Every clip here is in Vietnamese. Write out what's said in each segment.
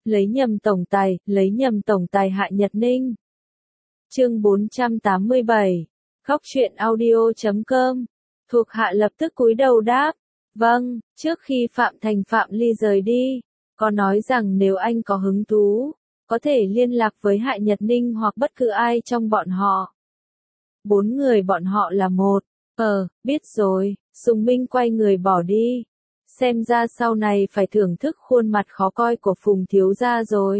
lấy nhầm tổng tài Hạ Nhật Ninh. Chương 487. Khóc chuyện audio.com. Thuộc hạ lập tức cúi đầu đáp. Vâng, trước khi Phạm Thành Phạm Ly rời đi, có nói rằng nếu anh có hứng thú, có thể liên lạc với Hạ Nhật Ninh hoặc bất cứ ai trong bọn họ. 4 người bọn họ là một. Biết rồi. Sùng Minh quay người bỏ đi. Xem ra sau này phải thưởng thức khuôn mặt khó coi của Phùng thiếu gia rồi.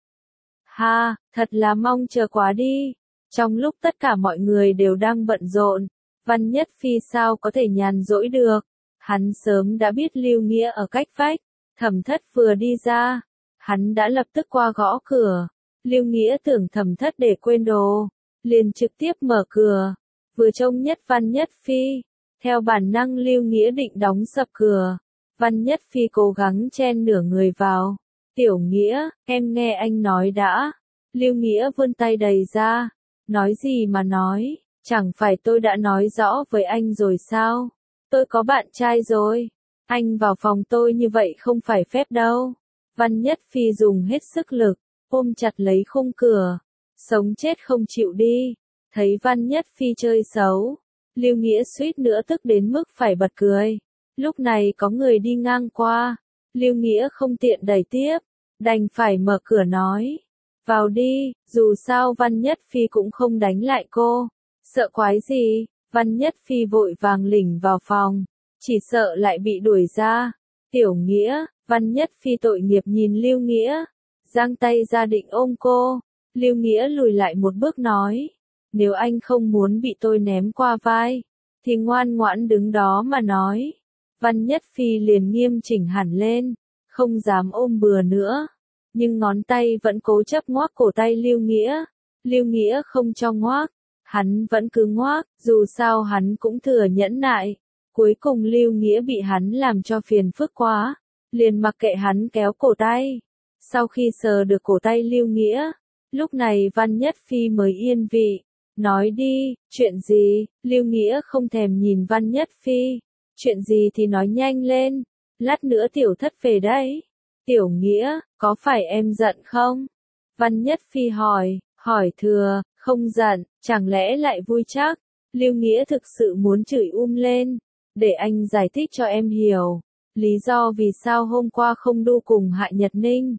Ha, thật là mong chờ quá đi. Trong lúc tất cả mọi người đều đang bận rộn, Văn Nhất Phi sao có thể nhàn rỗi được. Hắn sớm đã biết Lưu Nghĩa ở cách vách. Thẩm Thất vừa đi ra, hắn đã lập tức qua gõ cửa. Lưu Nghĩa tưởng Thẩm Thất để quên đồ, liền trực tiếp mở cửa. Vừa trông nhất Văn Nhất Phi, theo bản năng Lưu Nghĩa định đóng sập cửa. Văn Nhất Phi cố gắng chen nửa người vào. Tiểu Nghĩa, em nghe anh nói đã. Lưu Nghĩa vươn tay đầy ra. Nói gì mà nói, chẳng phải tôi đã nói rõ với anh rồi sao? Tôi có bạn trai rồi. Anh vào phòng tôi như vậy không phải phép đâu. Văn Nhất Phi dùng hết sức lực, ôm chặt lấy khung cửa. Sống chết không chịu đi. Thấy Văn Nhất Phi chơi xấu, Lưu Nghĩa suýt nữa tức đến mức phải bật cười. Lúc này có người đi ngang qua, Lưu Nghĩa không tiện đẩy tiếp, đành phải mở cửa nói. Vào đi, dù sao Văn Nhất Phi cũng không đánh lại cô. Sợ quái gì? Văn Nhất Phi vội vàng lỉnh vào phòng, chỉ sợ lại bị đuổi ra. Tiểu Nghĩa, Văn Nhất Phi tội nghiệp nhìn Lưu Nghĩa, giang tay ra định ôm cô. Lưu Nghĩa lùi lại một bước nói, nếu anh không muốn bị tôi ném qua vai, thì ngoan ngoãn đứng đó mà nói. Văn Nhất Phi liền nghiêm chỉnh hẳn lên, không dám ôm bừa nữa, nhưng ngón tay vẫn cố chấp ngoác cổ tay Lưu Nghĩa. Lưu Nghĩa không cho ngoác, hắn vẫn cứ ngoác, dù sao hắn cũng thừa nhẫn nại. Cuối cùng Lưu Nghĩa bị hắn làm cho phiền phức quá, liền mặc kệ hắn kéo cổ tay. Sau khi sờ được cổ tay Lưu Nghĩa, lúc này Văn Nhất Phi mới yên vị. Nói đi, chuyện gì? Lưu Nghĩa không thèm nhìn Văn Nhất Phi. Chuyện gì thì nói nhanh lên, lát nữa Tiểu Thất về đấy. Tiểu Nghĩa, có phải em giận không? Văn Nhất Phi hỏi thừa, không giận, chẳng lẽ lại vui chắc? Lưu Nghĩa thực sự muốn chửi lên, để anh giải thích cho em hiểu, lý do vì sao hôm qua không đu cùng Hạ Nhật Ninh.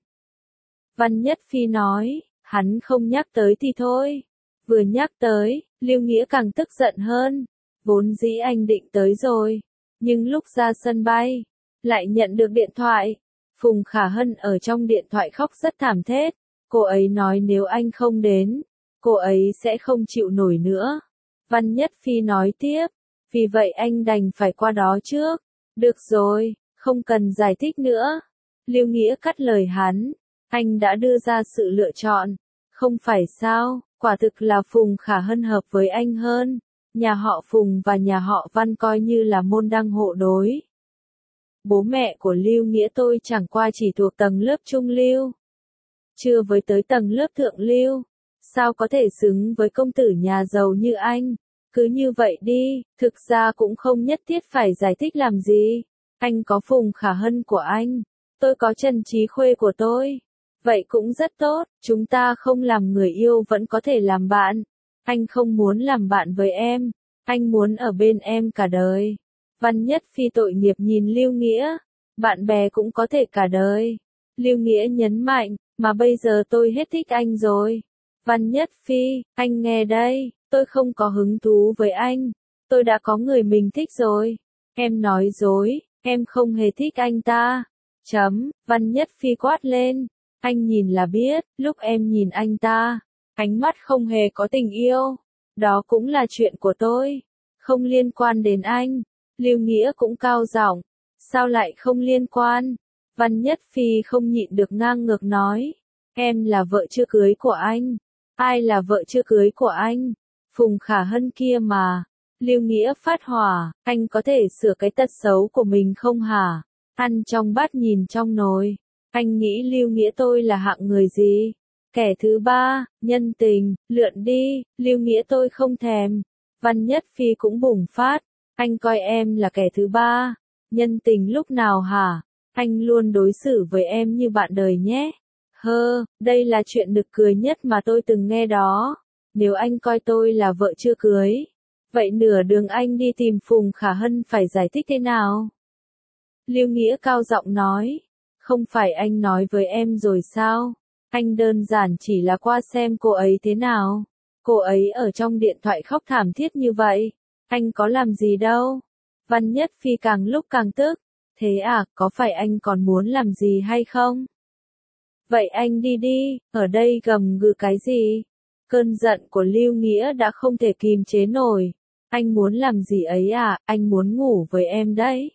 Văn Nhất Phi nói, hắn không nhắc tới thì thôi. Vừa nhắc tới, Lưu Nghĩa càng tức giận hơn. Vốn dĩ anh định tới rồi, nhưng lúc ra sân bay, lại nhận được điện thoại. Phùng Khả Hân ở trong điện thoại khóc rất thảm thiết. Cô ấy nói nếu anh không đến, cô ấy sẽ không chịu nổi nữa. Văn Nhất Phi nói tiếp, vì vậy anh đành phải qua đó trước. Được rồi, không cần giải thích nữa. Lưu Nghĩa cắt lời hắn, anh đã đưa ra sự lựa chọn, không phải sao? Quả thực là Phùng Khả Hân hợp với anh hơn. Nhà họ Phùng và nhà họ Văn coi như là môn đăng hộ đối. Bố mẹ của Lưu Nghĩa tôi chẳng qua chỉ thuộc tầng lớp trung lưu, chưa với tới tầng lớp thượng lưu. Sao có thể xứng với công tử nhà giàu như anh? Cứ như vậy đi, thực ra cũng không nhất thiết phải giải thích làm gì. Anh có Phùng Khả Hân của anh, tôi có Trần Trí Khuê của tôi. Vậy cũng rất tốt, chúng ta không làm người yêu vẫn có thể làm bạn. Anh không muốn làm bạn với em, anh muốn ở bên em cả đời. Văn Nhất Phi tội nghiệp nhìn Lưu Nghĩa, bạn bè cũng có thể cả đời. Lưu Nghĩa nhấn mạnh, mà bây giờ tôi hết thích anh rồi. Văn Nhất Phi, anh nghe đây, tôi không có hứng thú với anh, tôi đã có người mình thích rồi. Em nói dối, em không hề thích anh ta. Văn Nhất Phi quát lên. Anh nhìn là biết, lúc em nhìn anh ta, ánh mắt không hề có tình yêu. Đó cũng là chuyện của tôi, không liên quan đến anh. Lưu Nghĩa cũng cao giọng, sao lại không liên quan? Văn Nhất Phi không nhịn được ngang ngược nói, em là vợ chưa cưới của anh. Ai là vợ chưa cưới của anh? Phùng Khả Hân kia mà. Lưu Nghĩa phát hỏa, anh có thể sửa cái tật xấu của mình không hả? Ăn trong bát nhìn trong nồi. Anh nghĩ Lưu Nghĩa tôi là hạng người gì? Kẻ thứ ba, nhân tình, lượn đi, Lưu Nghĩa tôi không thèm. Văn Nhất Phi cũng bùng phát, anh coi em là kẻ thứ ba, nhân tình lúc nào hả? Anh luôn đối xử với em như bạn đời nhé. Đây là chuyện nực cười nhất mà tôi từng nghe đó. Nếu anh coi tôi là vợ chưa cưới, vậy nửa đường anh đi tìm Phùng Khả Hân phải giải thích thế nào? Lưu Nghĩa cao giọng nói, không phải anh nói với em rồi sao? Anh đơn giản chỉ là qua xem cô ấy thế nào. Cô ấy ở trong điện thoại khóc thảm thiết như vậy. Anh có làm gì đâu. Văn Nhất Phi càng lúc càng tức. Thế à, có phải anh còn muốn làm gì hay không? Vậy anh đi đi, ở đây gầm gừ cái gì? Cơn giận của Lưu Nghĩa đã không thể kìm chế nổi. Anh muốn làm gì ấy à, anh muốn ngủ với em đấy.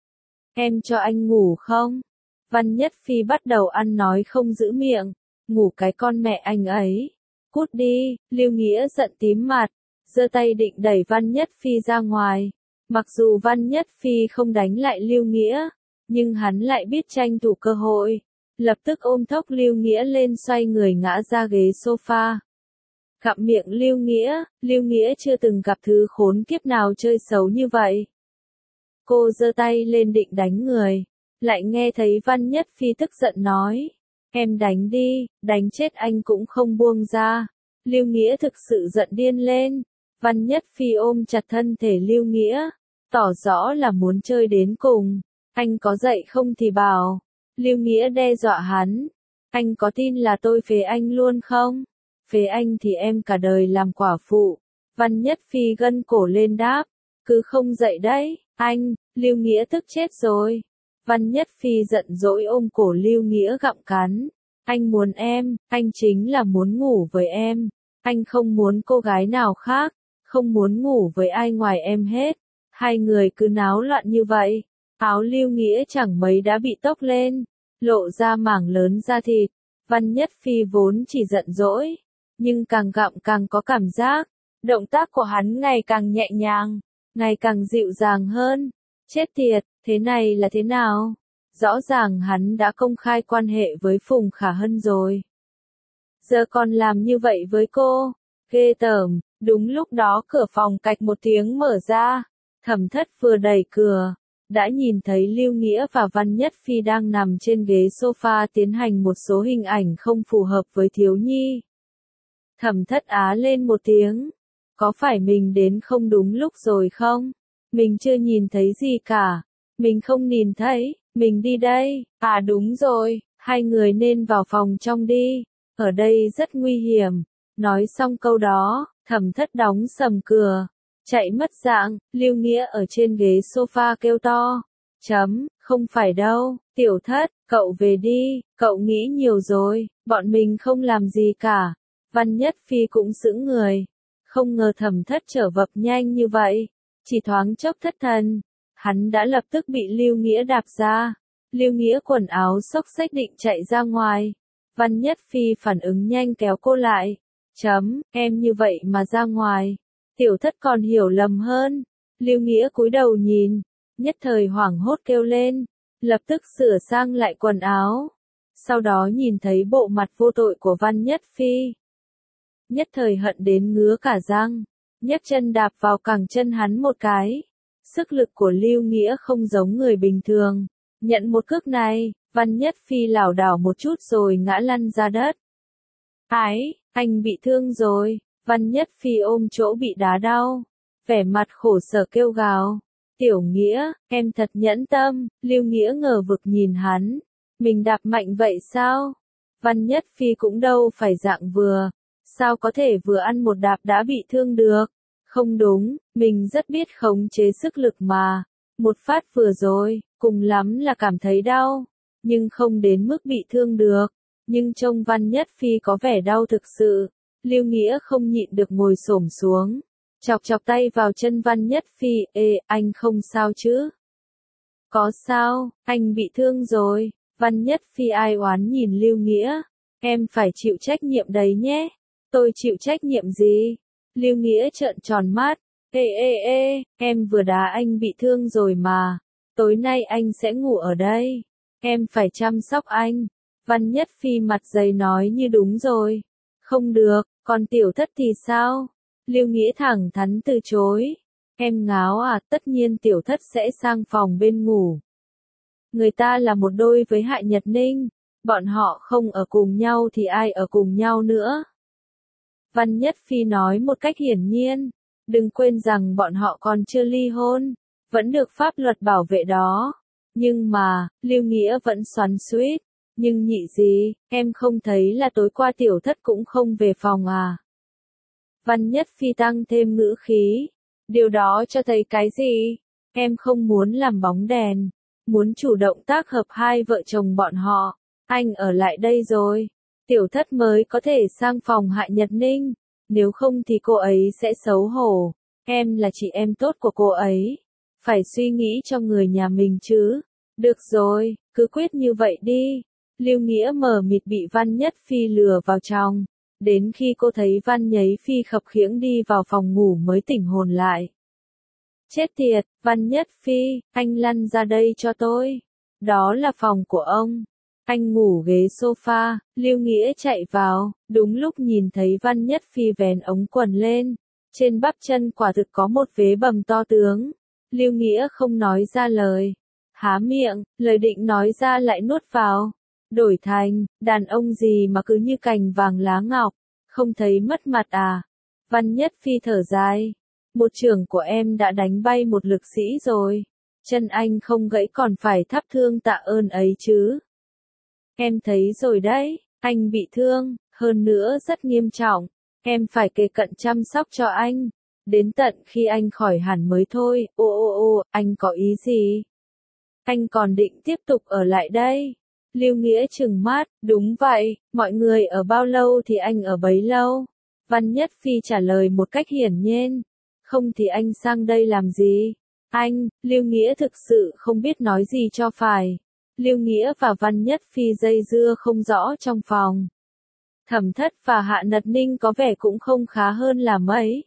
Em cho anh ngủ không? Văn Nhất Phi bắt đầu ăn nói không giữ miệng. Ngủ cái con mẹ anh ấy. Cút đi, Lưu Nghĩa giận tím mặt, giơ tay định đẩy Văn Nhất Phi ra ngoài. Mặc dù Văn Nhất Phi không đánh lại Lưu Nghĩa, nhưng hắn lại biết tranh thủ cơ hội. Lập tức ôm thốc Lưu Nghĩa lên xoay người ngã ra ghế sofa. Cặm miệng Lưu Nghĩa chưa từng gặp thứ khốn kiếp nào chơi xấu như vậy. Cô giơ tay lên định đánh người, lại nghe thấy Văn Nhất Phi tức giận nói. Em đánh đi, đánh chết anh cũng không buông ra. Lưu Nghĩa thực sự giận điên lên. Văn Nhất Phi ôm chặt thân thể Lưu Nghĩa, tỏ rõ là muốn chơi đến cùng. Anh có dậy không thì bảo. Lưu Nghĩa đe dọa hắn. Anh có tin là tôi phế anh luôn không? Phế anh thì em cả đời làm quả phụ. Văn Nhất Phi gân cổ lên đáp. Cứ không dậy đấy, anh. Lưu Nghĩa tức chết rồi. Văn Nhất Phi giận dỗi ôm cổ Lưu Nghĩa gặm cắn. Anh muốn em, anh chính là muốn ngủ với em. Anh không muốn cô gái nào khác, không muốn ngủ với ai ngoài em hết. Hai người cứ náo loạn như vậy. Áo Lưu Nghĩa chẳng mấy đã bị tốc lên, lộ ra mảng lớn da thịt. Văn Nhất Phi vốn chỉ giận dỗi, nhưng càng gặm càng có cảm giác. Động tác của hắn ngày càng nhẹ nhàng, ngày càng dịu dàng hơn. Chết tiệt, thế này là thế nào? Rõ ràng hắn đã công khai quan hệ với Phùng Khả Hân rồi. Giờ còn làm như vậy với cô. Ghê tởm. Đúng lúc đó cửa phòng cạch một tiếng mở ra. Thẩm Thất vừa đẩy cửa, đã nhìn thấy Lưu Nghĩa và Văn Nhất Phi đang nằm trên ghế sofa tiến hành một số hình ảnh không phù hợp với thiếu nhi. Thẩm Thất á lên một tiếng. Có phải mình đến không đúng lúc rồi không? Mình chưa nhìn thấy gì cả. Mình không nhìn thấy, mình đi đây. À đúng rồi, hai người nên vào phòng trong đi. Ở đây rất nguy hiểm. Nói xong câu đó, Thẩm Thất đóng sầm cửa. Chạy mất dạng, Lưu Nghĩa ở trên ghế sofa kêu to. Không phải đâu, Tiểu Thất, cậu về đi, cậu nghĩ nhiều rồi, bọn mình không làm gì cả. Văn Nhất Phi cũng sững người. Không ngờ Thẩm Thất trở vật nhanh như vậy. Chỉ thoáng chốc thất thần, hắn đã lập tức bị Lưu Nghĩa đạp ra. Lưu Nghĩa quần áo xốc xếch định chạy ra ngoài. Văn Nhất Phi phản ứng nhanh kéo cô lại. Em như vậy mà ra ngoài. Tiểu Thất còn hiểu lầm hơn. Lưu Nghĩa cúi đầu nhìn, nhất thời hoảng hốt kêu lên, lập tức sửa sang lại quần áo. Sau đó nhìn thấy bộ mặt vô tội của Văn Nhất Phi. Nhất thời hận đến ngứa cả răng, nhấc chân đạp vào cẳng chân hắn một cái. Sức lực của Lưu Nghĩa không giống người bình thường. Nhận một cước này, Văn Nhất Phi lảo đảo một chút rồi ngã lăn ra đất. Anh bị thương rồi. Văn Nhất Phi ôm chỗ bị đá đau, vẻ mặt khổ sở kêu gào. Tiểu Nghĩa, em thật nhẫn tâm. Lưu Nghĩa ngờ vực nhìn hắn. Mình đạp mạnh vậy sao? Văn Nhất Phi cũng đâu phải dạng vừa. Sao có thể vừa ăn một đạp đã bị thương được? Không đúng, mình rất biết khống chế sức lực mà. Một phát vừa rồi, cùng lắm là cảm thấy đau, nhưng không đến mức bị thương được. Nhưng trông Văn Nhất Phi có vẻ đau thực sự. Lưu Nghĩa không nhịn được ngồi xổm xuống, chọc chọc tay vào chân Văn Nhất Phi. Ê, anh không sao chứ? Có sao, anh bị thương rồi. Văn Nhất Phi ai oán nhìn Lưu Nghĩa. Em phải chịu trách nhiệm đấy nhé. Tôi chịu trách nhiệm gì? Lưu Nghĩa trợn tròn mắt. Ê, em vừa đá anh bị thương rồi mà. Tối nay anh sẽ ngủ ở đây. Em phải chăm sóc anh. Văn Nhất Phi mặt dày nói như đúng rồi. Không được, còn Tiểu Thất thì sao? Lưu Nghĩa thẳng thắn từ chối. Em ngáo à, tất nhiên Tiểu Thất sẽ sang phòng bên ngủ. Người ta là một đôi với Hạ Nhật Ninh. Bọn họ không ở cùng nhau thì ai ở cùng nhau nữa? Văn Nhất Phi nói một cách hiển nhiên, đừng quên rằng bọn họ còn chưa ly hôn, vẫn được pháp luật bảo vệ đó. Nhưng mà, Lưu Nghĩa vẫn xoắn xuýt, nhưng nhị gì, em không thấy là tối qua tiểu thất cũng không về phòng à? Văn Nhất Phi tăng thêm ngữ khí, điều đó cho thấy cái gì? Em không muốn làm bóng đèn, muốn chủ động tác hợp hai vợ chồng bọn họ. Anh ở lại đây rồi, tiểu thất mới có thể sang phòng Hạ Nhật Ninh, nếu không thì cô ấy sẽ xấu hổ. Em là chị em tốt của cô ấy, phải suy nghĩ cho người nhà mình chứ. Được rồi, cứ quyết như vậy đi. Lưu Nghĩa mờ mịt bị Văn Nhất Phi lừa vào trong, đến khi cô thấy Văn Nháy Phi khập khiễng đi vào phòng ngủ mới tỉnh hồn lại. Chết tiệt, Văn Nhất Phi, anh lăn ra đây cho tôi. Đó là phòng của ông. Anh ngủ ghế sofa, Lưu Nghĩa chạy vào, đúng lúc nhìn thấy Văn Nhất Phi vén ống quần lên. Trên bắp chân quả thực có một vế bầm to tướng. Lưu Nghĩa không nói ra lời. Há miệng, lời định nói ra lại nuốt vào. Đổi thành, đàn ông gì mà cứ như cành vàng lá ngọc, không thấy mất mặt à? Văn Nhất Phi thở dài. Một trưởng của em đã đánh bay một lực sĩ rồi. Chân anh không gãy còn phải thắp hương tạ ơn ấy chứ. Em thấy rồi đấy, anh bị thương, hơn nữa rất nghiêm trọng. Em phải kề cận chăm sóc cho anh. Đến tận khi anh khỏi hẳn mới thôi. Ô, anh có ý gì? Anh còn định tiếp tục ở lại đây? Lưu Nghĩa trừng mắt, đúng vậy, mọi người ở bao lâu thì anh ở bấy lâu. Văn Nhất Phi trả lời một cách hiển nhiên. Không thì anh sang đây làm gì? Anh, Lưu Nghĩa thực sự không biết nói gì cho phải. Lưu Nghĩa và Văn Nhất Phi dây dưa không rõ trong phòng. Thẩm Thất và Hạ Nhật Ninh có vẻ cũng không khá hơn là mấy.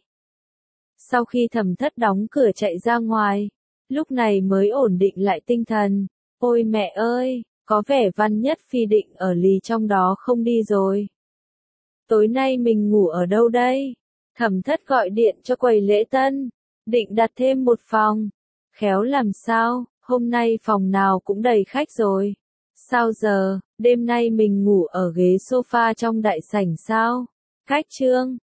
Sau khi Thẩm Thất đóng cửa chạy ra ngoài, lúc này mới ổn định lại tinh thần. Ôi mẹ ơi, có vẻ Văn Nhất Phi định ở lì trong đó không đi rồi. Tối nay mình ngủ ở đâu đây? Thẩm Thất gọi điện cho quầy lễ tân, định đặt thêm một phòng. Khéo làm sao, hôm nay phòng nào cũng đầy khách rồi. Sao giờ, đêm nay mình ngủ ở ghế sofa trong đại sảnh sao? Cách chương